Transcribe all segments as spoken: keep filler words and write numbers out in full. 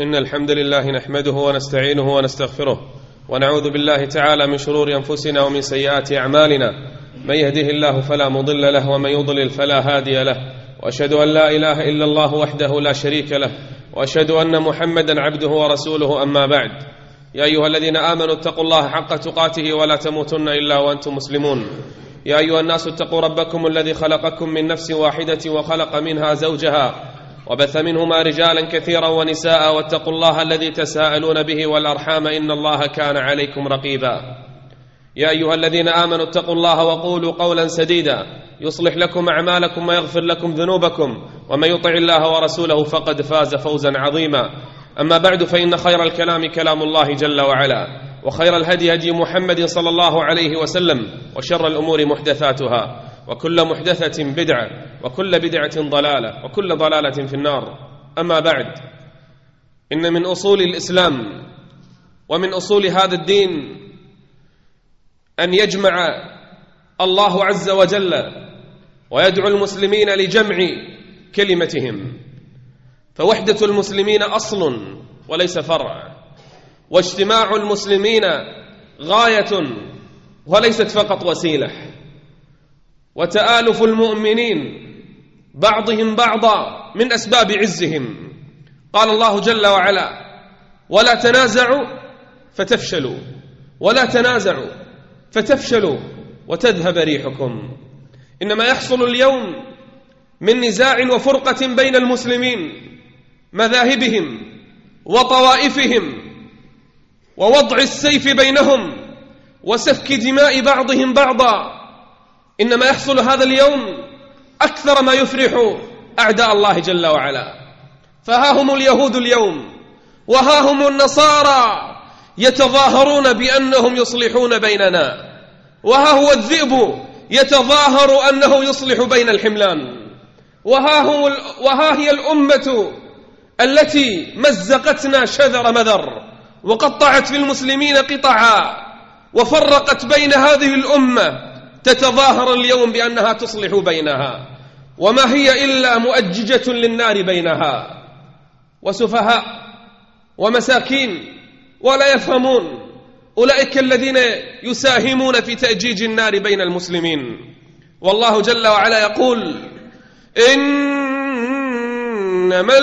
إن الحمد لله نحمده ونستعينه ونستغفره ونعوذ بالله تعالى من شرور أنفسنا ومن سيئات أعمالنا. من يهده الله فلا مضل له ومن يضلل فلا هادي له، وأشهد أن لا إله إلا الله وحده لا شريك له، وأشهد أن محمدا عبده ورسوله. أما بعد، يا أيها الذين آمنوا اتقوا الله حق تقاته ولا تموتن إلا وأنتم مسلمون. يا أيها الناس اتقوا ربكم الذي خلقكم من نفس واحدة وخلق منها زوجها وبث منهما رجالا كثيرا ونساء، واتقوا الله الذي تساءلون به والأرحام إن الله كان عليكم رقيبا. يا أيها الذين آمنوا اتقوا الله وقولوا قولا سديدا يصلح لكم أعمالكم ويغفر لكم ذنوبكم، ومن يطع الله ورسوله فقد فاز فوزا عظيما. أما بعد، فإن خير الكلام كلام الله جل وعلا، وخير الهدي هدي محمد صلى الله عليه وسلم، وشر الأمور محدثاتها، وكل محدثة بدعة، وكل بدعة ضلالة، وكل ضلالة في النار. أما بعد، إن من أصول الإسلام ومن أصول هذا الدين أن يجمع الله عز وجل ويدعو المسلمين لجمع كلمتهم، فوحدة المسلمين أصل وليس فرع، واجتماع المسلمين غاية وليست فقط وسيلة، وتآلف المؤمنين بعضهم بعضا من أسباب عزهم. قال الله جل وعلا: ولا تنازعوا فتفشلوا ولا تنازعوا فتفشلوا وتذهب ريحكم. إنما يحصل اليوم من نزاع وفرقة بين المسلمين، مذاهبهم وطوائفهم، ووضع السيف بينهم وسفك دماء بعضهم بعضا. إنما يحصل هذا اليوم أكثر ما يفرح أعداء الله جل وعلا. فها هم اليهود اليوم وها هم النصارى يتظاهرون بأنهم يصلحون بيننا، وها هو الذئب يتظاهر أنه يصلح بين الحملان، وها, هو وها هي الأمة التي مزقتنا شذر مذر وقطعت في المسلمين قطعا وفرقت بين هذه الأمة، تتظاهر اليوم بأنها تصلح بينها، وما هي إلا مؤججة للنار بينها، وسفهاء ومساكين ولا يفهمون. أولئك الذين يساهمون في تأجيج النار بين المسلمين. والله جل وعلا يقول: إنما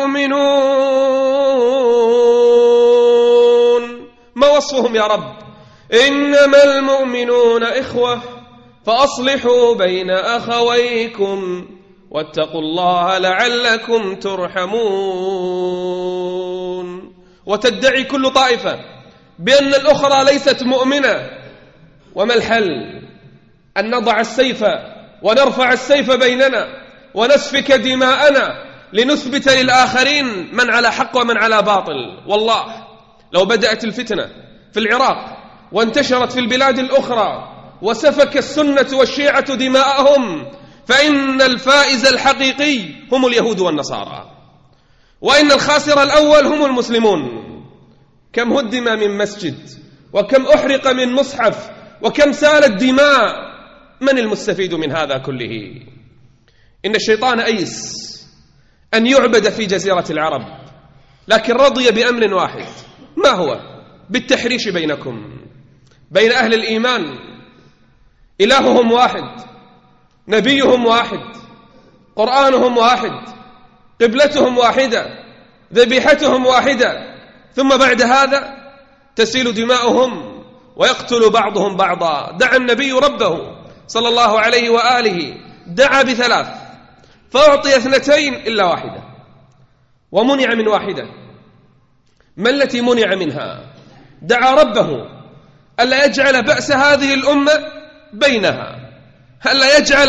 المؤمنون، ما وصفهم يا رب؟ إنما المؤمنون إخوة فأصلحوا بين أخويكم واتقوا الله لعلكم ترحمون. وتدعي كل طائفة بأن الأخرى ليست مؤمنة. وما الحل؟ أن نضع السيف ونرفع السيف بيننا ونسفك دماءنا لنثبت للآخرين من على حق ومن على باطل. والله لو بدأت الفتنة في العراق وانتشرت في البلاد الأخرى وسفك السنة والشيعة دماءهم، فإن الفائز الحقيقي هم اليهود والنصارى، وإن الخاسر الأول هم المسلمون. كم هدم من مسجد، وكم أحرق من مصحف، وكم سالت دماء. من المستفيد من هذا كله؟ إن الشيطان أيس أن يعبد في جزيرة العرب، لكن رضي بأمر واحد، ما هو؟ بالتحريش بينكم، بين أهل الإيمان. إلههم واحد، نبيهم واحد، قرآنهم واحد، قبلتهم واحدة، ذبيحتهم واحدة، ثم بعد هذا تسيل دماؤهم ويقتل بعضهم بعضا. دعا النبي ربه صلى الله عليه وآله، دعا بثلاث فأعطي اثنتين إلا واحدة، ومنع من واحدة. ما التي منع منها؟ دعا ربه ألا يجعل بأس هذه الأمة بينها، ألا يجعل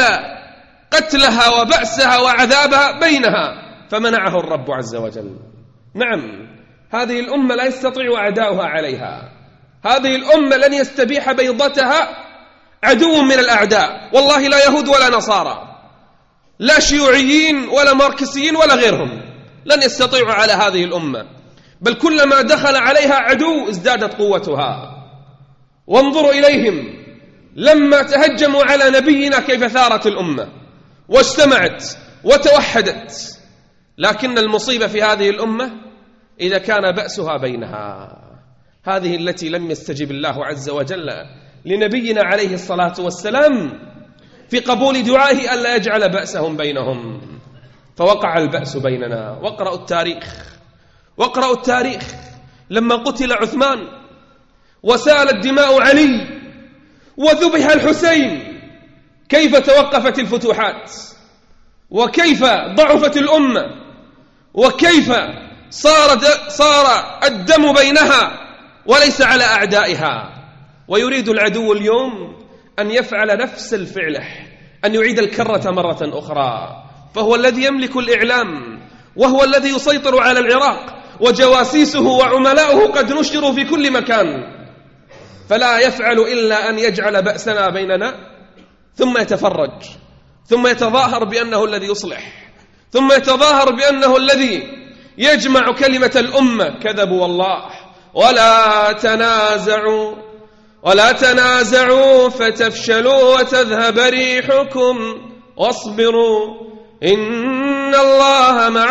قتلها وبأسها وعذابها بينها، فمنعه الرب عز وجل. نعم، هذه الأمة لا يستطيع أعداؤها عليها، هذه الأمة لن يستبيح بيضتها عدو من الأعداء، والله لا يهود ولا نصارى، لا شيوعيين ولا ماركسيين ولا غيرهم، لن يستطيعوا على هذه الأمة، بل كلما دخل عليها عدو ازدادت قوتها. وانظروا إليهم لما تهجموا على نبينا كيف ثارت الأمة واجتمعت وتوحدت. لكن المصيبة في هذه الأمة إذا كان بأسها بينها. هذه التي لم يستجب الله عز وجل لنبينا عليه الصلاة والسلام في قبول دعائه ألا يجعل بأسهم بينهم، فوقع البأس بيننا. واقرأوا التاريخ، واقرأوا التاريخ لما قتل عثمان وسالت دماء علي وذبح الحسين، كيف توقفت الفتوحات، وكيف ضعفت الأمة، وكيف صار, صار الدم بينها وليس على أعدائها. ويريد العدو اليوم أن يفعل نفس الفعل، أن يعيد الكرة مرة أخرى، فهو الذي يملك الإعلام، وهو الذي يسيطر على العراق، وجواسيسه وعملاؤه قد نشروا في كل مكان، فلا يفعل إلا أن يجعل بأسنا بيننا، ثم يتفرج، ثم يتظاهر بأنه الذي يصلح، ثم يتظاهر بأنه الذي يجمع كلمة الأمة. كذبوا والله. ولا تنازعوا ولا تنازعوا فتفشلوا وتذهب ريحكم واصبروا إن الله مع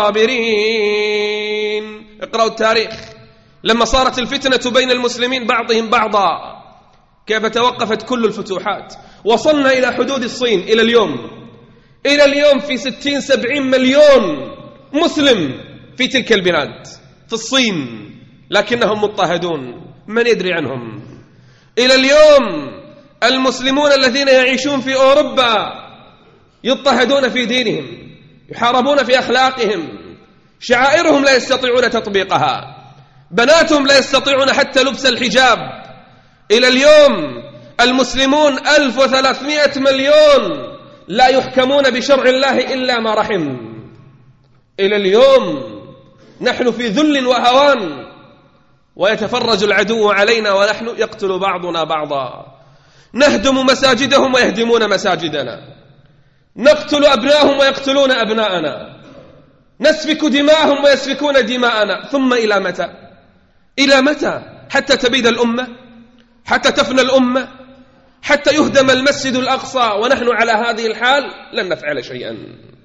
الصابرين. اقرأوا التاريخ لما صارت الفتنة بين المسلمين بعضهم بعضا، كيف توقفت كل الفتوحات. وصلنا إلى حدود الصين إلى اليوم، إلى اليوم في ستين سبعين مليون مسلم في تلك البلاد في الصين، لكنهم مضطهدون، من يدري عنهم. إلى اليوم المسلمون الذين يعيشون في أوروبا يضطهدون في دينهم، يحاربون في أخلاقهم، شعائرهم لا يستطيعون تطبيقها، بناتهم لا يستطيعون حتى لبس الحجاب. إلى اليوم المسلمون ألف وثلاثمائة مليون لا يحكمون بشرع الله إلا ما رحم. إلى اليوم نحن في ذل وهوان، ويتفرج العدو علينا ونحن يقتل بعضنا بعضا، نهدم مساجدهم ويهدمون مساجدنا، نقتل أبناءهم ويقتلون أبناءنا، نسفك دماءهم ويسفكون دماءنا. ثم إلى متى؟ إلى متى؟ حتى تبيد الأمة، حتى تفنى الأمة، حتى يهدم المسجد الأقصى ونحن على هذه الحال لن نفعل شيئا.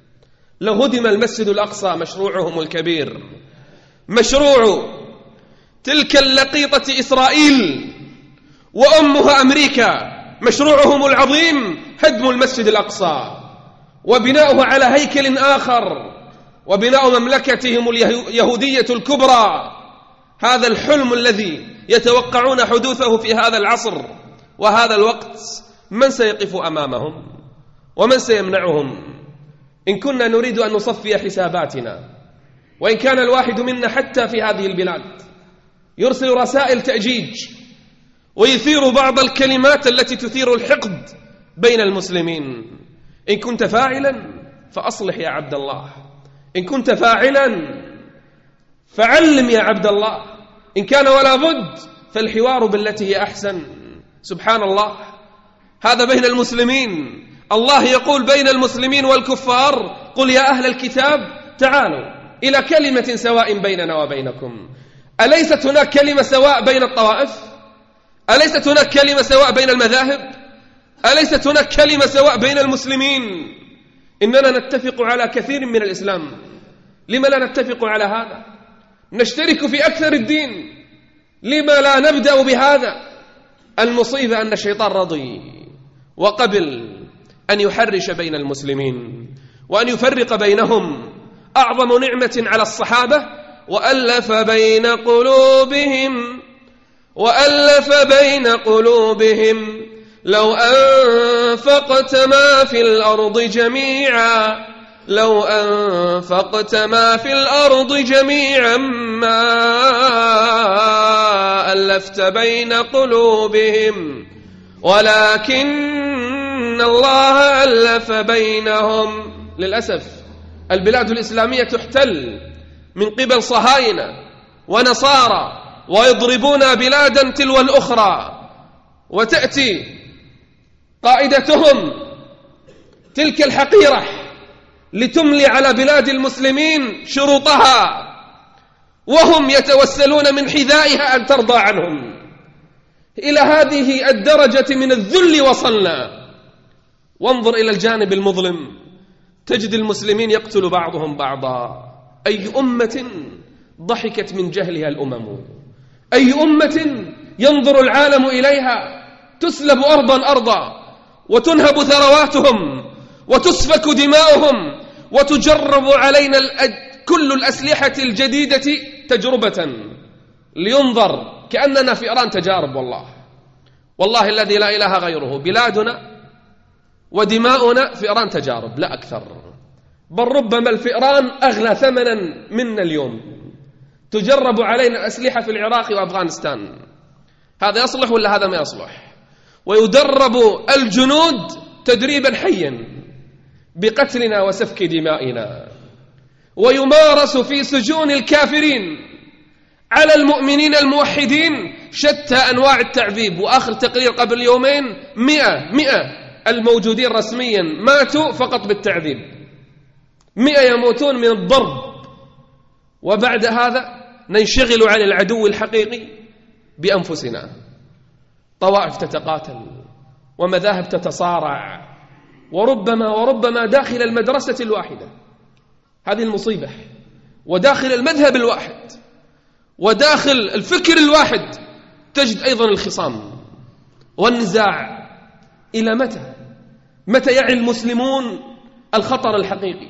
لو هدم المسجد الأقصى مشروعهم الكبير، مشروع تلك اللقيطة إسرائيل وأمها أمريكا، مشروعهم العظيم هدم المسجد الأقصى وبناؤه على هيكل آخر، وبناء مملكتهم اليهودية الكبرى. هذا الحلم الذي يتوقعون حدوثه في هذا العصر وهذا الوقت، من سيقف أمامهم ومن سيمنعهم؟ إن كنا نريد أن نصفي حساباتنا، وإن كان الواحد منا حتى في هذه البلاد يرسل رسائل تأجيج ويثير بعض الكلمات التي تثير الحقد بين المسلمين، إن كنت فاعلا فأصلح يا عبد الله، إن كنت فاعلا فعلم يا عبد الله، إن كان ولا بد فالحوار بالتي هي أحسن. سبحان الله، هذا بين المسلمين. الله يقول بين المسلمين والكفار قل يا أهل الكتاب تعالوا إلى كلمة سواء بيننا وبينكم. أليست هناك كلمة سواء بين الطوائف؟ أليست هناك كلمة سواء بين المذاهب؟ أليست هناك كلمة سواء بين المسلمين؟ إننا نتفق على كثير من الإسلام، لما لا نتفق على هذا؟ نشترك في أكثر الدين، لما لا نبدأ بهذا؟ المصيبة أن الشيطان رضي وقبل أن يحرش بين المسلمين وأن يفرق بينهم. أعظم نعمة على الصحابة وألف بين قلوبهم وألف بين قلوبهم لو أنفقت ما في الأرض جميعا لو أنفقت ما في الأرض جميعا ما ألفت بين قلوبهم ولكن الله ألف بينهم. للأسف البلاد الإسلامية تحتل من قبل صهاينة ونصارى ويضربون بلادا تلو الأخرى، وتأتي قائدتهم تلك الحقيرة لتملي على بلاد المسلمين شروطها، وهم يتوسلون من حذائها أن ترضى عنهم. إلى هذه الدرجة من الذل وصلنا. وانظر إلى الجانب المظلم، تجد المسلمين يقتل بعضهم بعضا. أي أمة ضحكت من جهلها الأمم. أي أمة ينظر العالم إليها تسلب أرضا أرضا، وتنهب ثرواتهم، وتسفك دماؤهم، وتجرب علينا كل الأسلحة الجديدة تجربة لينظر كأننا فئران تجارب. والله والله الذي لا إله غيره، بلادنا ودماؤنا فئران تجارب لا أكثر، بل ربما الفئران أغلى ثمنا منا اليوم. تجرب علينا الأسلحة في العراق وأفغانستان، هذا يصلح ولا هذا ما يصلح؟ ويدرب الجنود تدريبا حيا بقتلنا وسفك دمائنا، ويمارس في سجون الكافرين على المؤمنين الموحدين شتى أنواع التعذيب. وآخر تقرير قبل يومين مئة مئة الموجودين رسميا ماتوا فقط بالتعذيب، مئة يموتون من الضرب. وبعد هذا ننشغل عن العدو الحقيقي بأنفسنا، طوائف تتقاتل ومذاهب تتصارع، وربما وربما داخل المدرسة الواحدة، هذه المصيبة، وداخل المذهب الواحد، وداخل الفكر الواحد تجد أيضا الخصام والنزاع. إلى متى؟ متى يعي المسلمون الخطر الحقيقي؟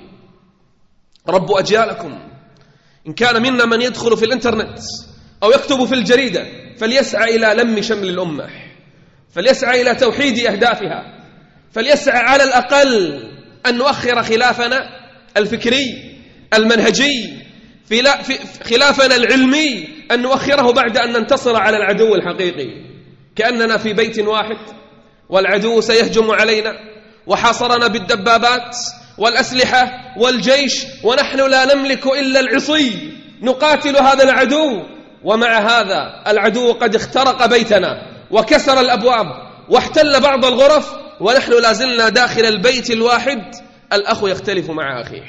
رب أجيالكم إن كان منا من يدخل في الإنترنت أو يكتب في الجريدة فليسعى إلى لم شمل الأمة، فليسعى إلى توحيد أهدافها، فليسعى على الأقل أن نؤخر خلافنا الفكري المنهجي، في خلافنا العلمي أن نؤخره بعد أن ننتصر على العدو الحقيقي. كأننا في بيت واحد والعدو سيهجم علينا وحاصرنا بالدبابات والأسلحة والجيش، ونحن لا نملك إلا العصي نقاتل هذا العدو. ومع هذا العدو قد اخترق بيتنا وكسر الأبواب واحتل بعض الغرف، ونحن لازلنا داخل البيت الواحد. الأخ يختلف مع أخيه،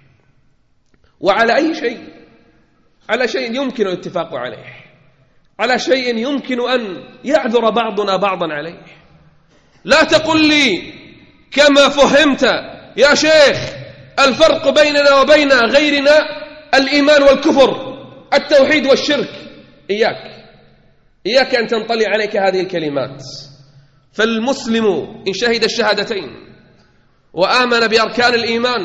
وعلى أي شيء؟ على شيء يمكن الاتفاق عليه، على شيء يمكن أن يعذر بعضنا بعضا عليه. لا تقل لي كما فهمت يا شيخ الفرق بيننا وبين غيرنا الإيمان والكفر، التوحيد والشرك. إياك إياك أن تنطلي عليك هذه الكلمات. فالمسلم إن شهد الشهادتين وآمن بأركان الإيمان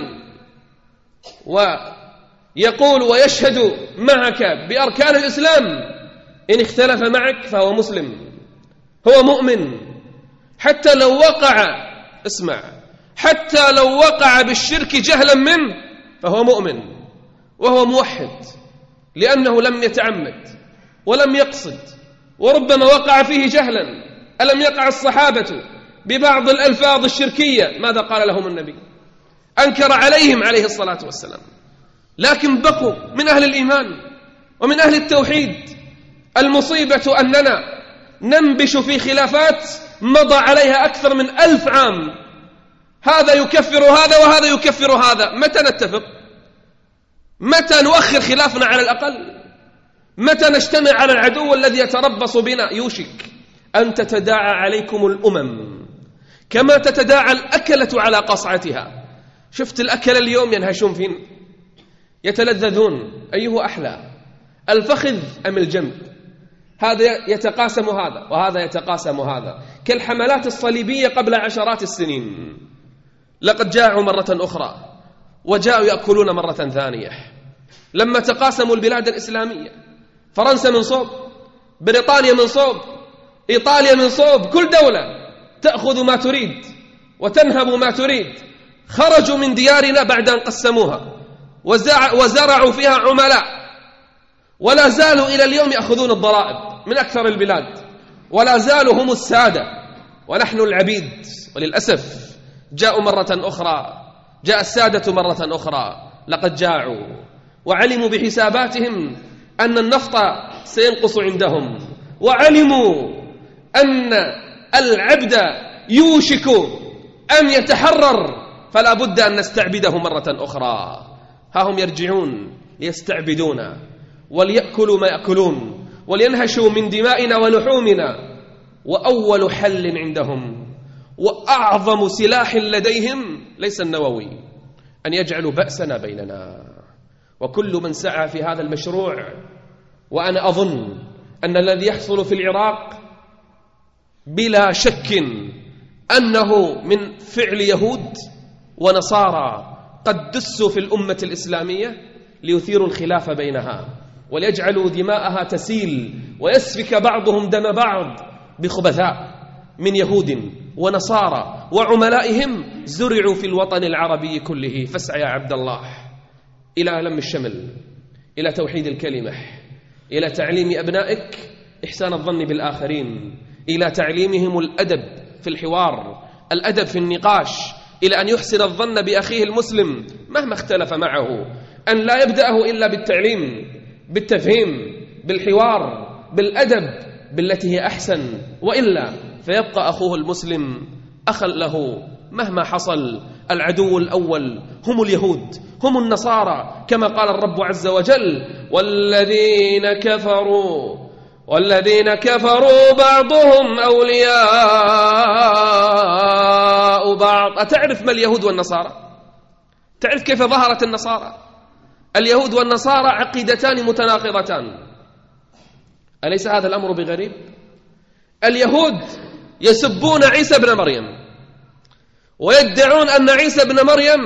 ويقول ويشهد معك بأركان الإسلام، إن اختلف معك فهو مسلم، هو مؤمن. حتى لو وقع، اسمع، حتى لو وقع بالشرك جهلا منه فهو مؤمن وهو موحد، لأنه لم يتعمد ولم يقصد، وربما وقع فيه جهلا. ألم يقع الصحابة ببعض الألفاظ الشركية؟ ماذا قال لهم النبي؟ أنكر عليهم عليه الصلاة والسلام، لكن بقوا من أهل الإيمان ومن أهل التوحيد. المصيبة أننا ننبش في خلافات مضى عليها أكثر من ألف عام، هذا يكفر هذا وهذا يكفر هذا. متى نتفق؟ متى نؤخر خلافنا على الأقل؟ متى نجتمع على العدو الذي يتربص بنا؟ يوشك أن تتداعى عليكم الأمم كما تتداعى الأكلة على قصعتها. شفت الأكل اليوم ينهشون فين؟ يتلذذون، أيه أحلى، الفخذ أم الجنب؟ هذا يتقاسم هذا وهذا يتقاسم هذا، كالحملات الصليبية قبل عشرات السنين. لقد جاعوا مرة أخرى وجاءوا يأكلون مرة ثانية. لما تقاسموا البلاد الإسلامية، فرنسا من صوب، بريطانيا من صوب، إيطاليا من صوب، كل دولة تأخذ ما تريد وتنهب ما تريد. خرجوا من ديارنا بعد أن قسموها وزرعوا فيها عملاء، ولا زالوا إلى اليوم يأخذون الضرائب من أكثر البلاد، ولا زالوا هم السادة ونحن العبيد. وللأسف جاءوا مرة أخرى، جاء السادة مرة أخرى، لقد جاعوا وعلموا بحساباتهم أن النفط سينقص عندهم، وعلموا أن العبد يوشك أن يتحرر، فلا بد أن نستعبده مرة أخرى. ها هم يرجعون ليستعبدونا وليأكلوا ما يأكلون ولينهشوا من دمائنا ولحومنا. وأول حل عندهم وأعظم سلاح لديهم ليس النووي، أن يجعلوا بأسنا بيننا وكل من سعى في هذا المشروع. وأنا أظن أن الذي يحصل في العراق بلا شك أنه من فعل يهود ونصارى قد دسوا في الأمة الإسلامية ليثيروا الخلاف بينها وليجعلوا دماءها تسيل ويسفك بعضهم دم بعض بخبثاء من يهود ونصارى وعملائهم زرعوا في الوطن العربي كله. فاسعى يا عبد الله إلى لم الشمل، إلى توحيد الكلمة، إلى تعليم أبنائك إحسان الظن بالآخرين، إلى تعليمهم الأدب في الحوار، الأدب في النقاش، إلى أن يحسن الظن بأخيه المسلم مهما اختلف معه، أن لا يبدأه إلا بالتعليم، بالتفهيم، بالحوار، بالأدب، بالتي هي أحسن، وإلا فيبقى أخوه المسلم أخا له مهما حصل. العدو الأول هم اليهود، هم النصارى، كما قال الرب عز وجل: والذين كفروا والذين كفروا بعضهم أولياء بعض. أتعرف ما اليهود والنصارى؟ تعرف كيف ظهرت النصارى؟ اليهود والنصارى عقيدتان متناقضتان. أليس هذا الأمر بغريب؟ اليهود يسبون عيسى بن مريم ويدعون أن عيسى بن مريم،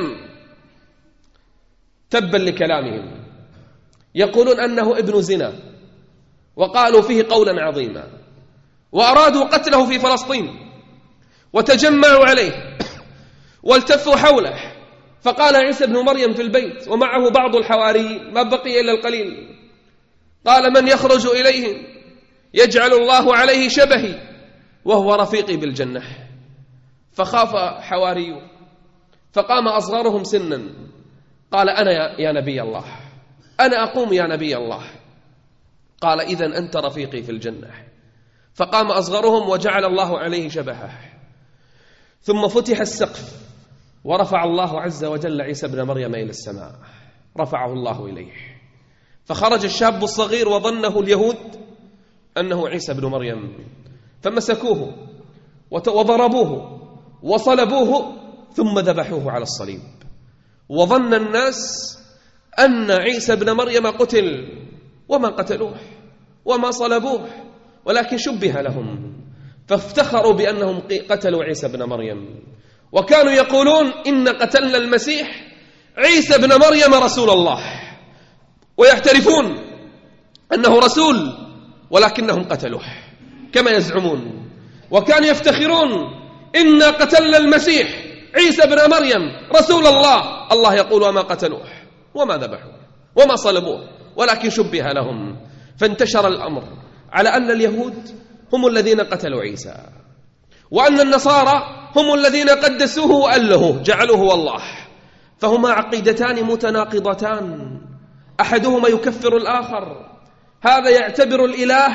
تبا لكلامهم، يقولون أنه ابن زنا، وقالوا فيه قولا عظيما، وأرادوا قتله في فلسطين، وتجمعوا عليه والتفوا حوله، فقال عيسى بن مريم في البيت ومعه بعض الحواريين، ما بقي إلا القليل، قال: من يخرج إليهم يجعل الله عليه شبهي وهو رفيقي بالجنة. فخاف حواريو، فقام أصغرهم سنا، قال: أنا يا نبي الله، أنا أقوم يا نبي الله. قال: إذن أنت رفيقي في الجنة. فقام أصغرهم وجعل الله عليه شبهه. ثم فتح السقف ورفع الله عز وجل عيسى بن مريم إلى السماء، رفعه الله إليه، فخرج الشاب الصغير وظنه اليهود أنه عيسى بن مريم، فمسكوه وضربوه وصلبوه ثم ذبحوه على الصليب، وظن الناس أن عيسى بن مريم قتل، وما قتلوه وما صلبوه، ولكن شبه لهم، فافتخروا بأنهم قتلوا عيسى بن مريم، وكانوا يقولون: إن قتلنا المسيح عيسى بن مريم رسول الله، ويعترفون أنه رسول ولكنهم قتلوه كما يزعمون. وكانوا يفتخرون: إنا قتلنا المسيح عيسى بن مريم رسول الله. الله يقول: وما قتلوه وما ذبحوه وما صلبوه ولكن شبه لهم. فانتشر الأمر على أن اليهود هم الذين قتلوا عيسى، وأن النصارى هم الذين قدسوه وألهوه جعلوه والله. فهما عقيدتان متناقضتان، أحدهما يكفر الآخر، هذا يعتبر الإله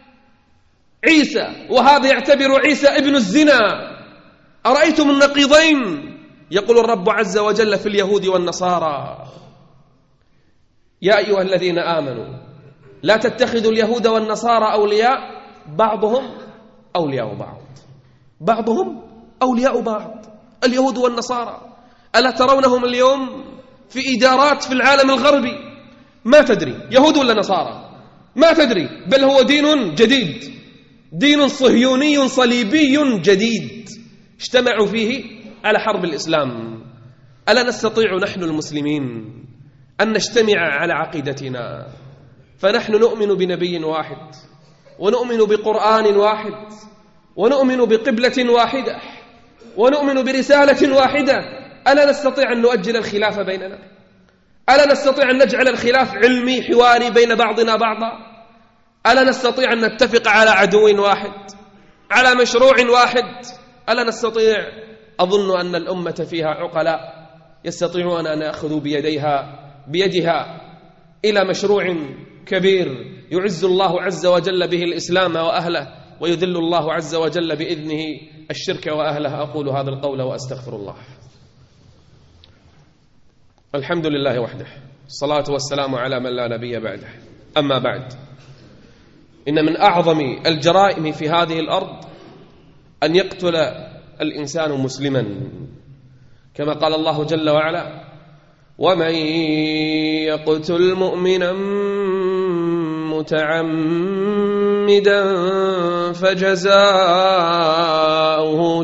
عيسى وهذا يعتبر عيسى ابن الزنا. أرأيتم النقيضين؟ يقول الرب عز وجل في اليهود والنصارى: يا أيها الذين آمنوا لا تتخذوا اليهود والنصارى أولياء بعضهم أولياء بعض، بعضهم أولياء بعض. اليهود والنصارى ألا ترونهم اليوم في إدارات في العالم الغربي؟ ما تدري يهود ولا نصارى، ما تدري، بل هو دين جديد، دين صهيوني صليبي جديد اجتمعوا فيه على حرب الإسلام. ألا نستطيع نحن المسلمين أن نجتمع على عقيدتنا؟ فنحن نؤمن بنبي واحد، ونؤمن بقرآن واحد، ونؤمن بقبلة واحدة، ونؤمن برسالة واحدة. ألا نستطيع أن نؤجل الخلاف بيننا؟ ألا نستطيع أن نجعل الخلاف علمي حواري بين بعضنا بعضا؟ ألا نستطيع أن نتفق على عدو واحد، على مشروع واحد؟ ألا نستطيع؟ أظن أن الأمة فيها عقلاء يستطيعون أن يأخذوا بيديها بيدها إلى مشروع كبير يعز الله عز وجل به الإسلام وأهله، ويذل الله عز وجل بإذنه الشرك وأهله. أقول هذا القول وأستغفر الله. الحمد لله وحده، الصلاة والسلام على من لا نبي بعده. أما بعد، إن من أعظم الجرائم في هذه الأرض أن يقتل الإنسان مسلما، كما قال الله جل وعلا: ومن يقتل مؤمنا متعمدا فجزاؤه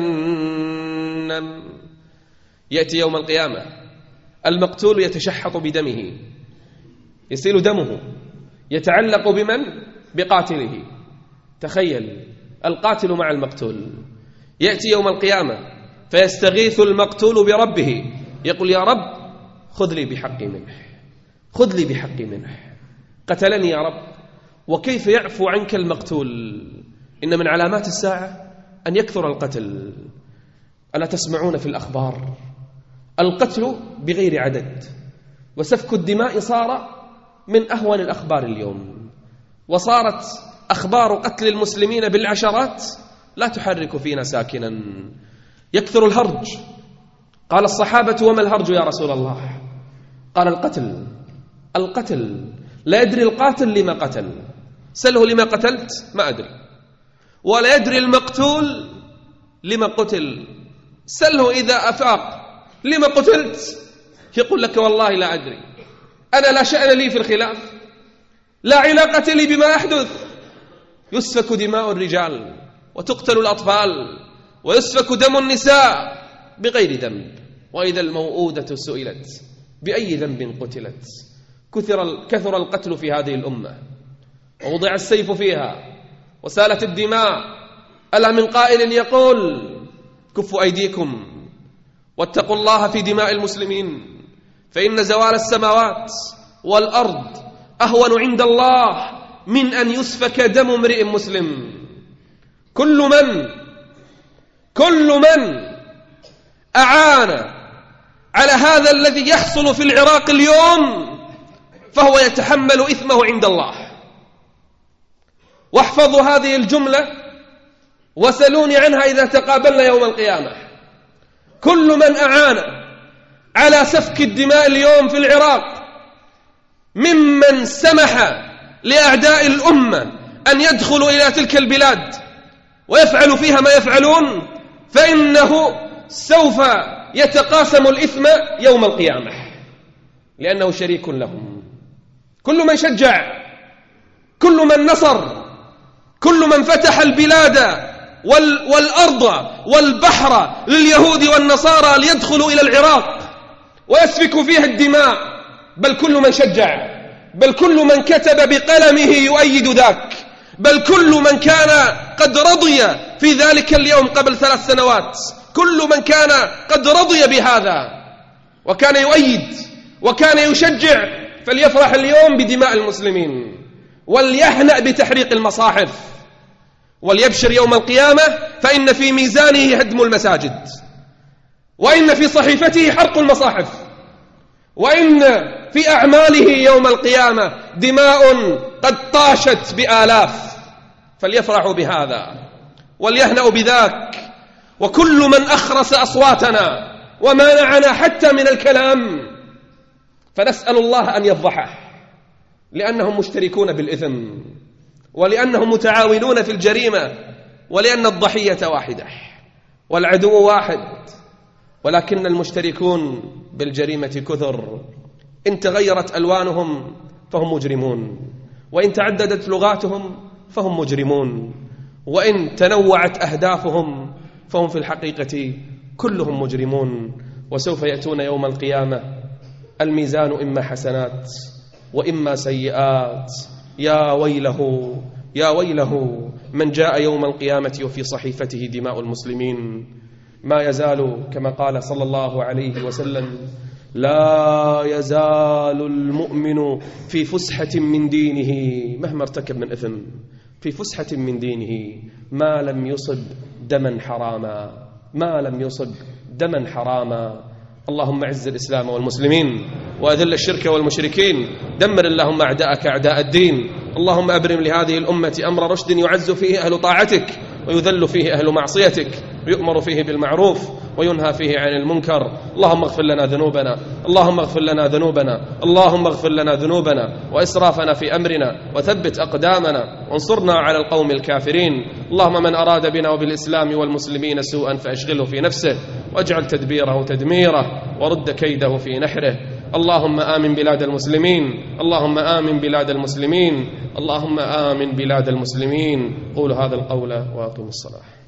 جهنم. يأتي يوم القيامة المقتول يتشحط بدمه، يسيل دمه، يتعلق بمن؟ بقاتله. تخيل القاتل مع المقتول، يأتي يوم القيامة فيستغيث المقتول بربه، يقول: يا رب خذ لي بحقي منه، خذ لي بحقي منه، قتلني يا رب. وكيف يعفو عنك المقتول؟ إن من علامات الساعة أن يكثر القتل. ألا تسمعون في الأخبار القتل بغير عدد، وسفك الدماء صار من أهون الأخبار اليوم، وصارت أخبار قتل المسلمين بالعشرات لا تحرك فينا ساكنا. يكثر الهرج. قال الصحابة: وما الهرج يا رسول الله؟ قال: القتل. القتل لا يدري القاتل لما قتل، سله لما قتلت ما أدري، ولا يدري المقتول لما قتل، سله إذا أفاق لما قتلت، يقول لك: والله لا أدري، أنا لا شأن لي في الخلاف، لا علاقة لي بما يحدث. يسفك دماء الرجال وتقتل الأطفال ويسفك دم النساء بغير ذنب. وإذا الموءودة سئلت بأي ذنب قتلت. كثر كثر القتل في هذه الأمة، ووضع السيف فيها، وسالت الدماء. ألا من قائل يقول: كفوا أيديكم واتقوا الله في دماء المسلمين، فإن زوال السماوات والأرض أهون عند الله من أن يسفك دم امرئ مسلم. كل من كل من أعان على هذا الذي يحصل في العراق اليوم فهو يتحمل إثمه عند الله. واحفظوا هذه الجملة وسلوني عنها إذا تقابلنا يوم القيامة. كل من أعان على سفك الدماء اليوم في العراق ممن سمح لأعداء الأمة أن يدخلوا إلى تلك البلاد ويفعلوا فيها ما يفعلون، فإنه سوف يتقاسم الإثم يوم القيامة لأنه شريك لهم. كل من شجع، كل من نصر، كل من فتح البلاد والأرض والبحر لليهود والنصارى ليدخلوا إلى العراق ويسفك فيها الدماء، بل كل من شجع، بل كل من كتب بقلمه يؤيد ذاك، بل كل من كان قد رضي في ذلك اليوم قبل ثلاث سنوات، كل من كان قد رضي بهذا وكان يؤيد وكان يشجع فليفرح اليوم بدماء المسلمين، وليهنأ بتحريق المصاحف، وليبشر يوم القيامة فإن في ميزانه هدم المساجد، وإن في صحيفته حرق المصاحف، وإن في أعماله يوم القيامة دماء قد طاشت بآلاف. فليفرحوا بهذا وليهنأوا بذاك. وكل من أخرس أصواتنا ومانعنا حتى من الكلام فنسأل الله أن يفضحه، لأنهم مشتركون بالإثم، ولأنهم متعاونون في الجريمة، ولأن الضحية واحدة والعدو واحد، ولكن المشتركون بالجريمة كثر. إن تغيرت ألوانهم فهم مجرمون، وإن تعددت لغاتهم فهم مجرمون، وإن تنوعت أهدافهم فهم في الحقيقة كلهم مجرمون. وسوف يأتون يوم القيامة الميزان إما حسنات وإما سيئات. يا ويله يا ويله من جاء يوم القيامة وفي صحيفته دماء المسلمين. ما يزال كما قال صلى الله عليه وسلم: لا يزال المؤمن في فسحة من دينه مهما ارتكب من إثم، في فسحة من دينه ما لم يصب دما حراما، ما لم يصب دما حراما. اللهم اعز الإسلام والمسلمين وأذل الشرك والمشركين، دمر اللهم أعداءك أعداء الدين. اللهم أبرم لهذه الأمة أمر رشد يعز فيه أهل طاعتك ويذل فيه أهل معصيتك، ويؤمر فيه بالمعروف وينهى فيه عن المنكر. اللهم اغفر لنا ذنوبنا، اللهم اغفر لنا ذنوبنا، اللهم اغفر لنا ذنوبنا وإسرافنا في أمرنا، وثبت أقدامنا وانصرنا على القوم الكافرين. اللهم من أراد بنا وبالإسلام والمسلمين سوءا فأشغله في نفسه واجعل تدبيره تدميره ورد كيده في نحره. اللهم آمن بلاد المسلمين، اللهم آمن بلاد المسلمين، اللهم آمن بلاد المسلمين. قولوا هذا القول وأقيموا الصلاة.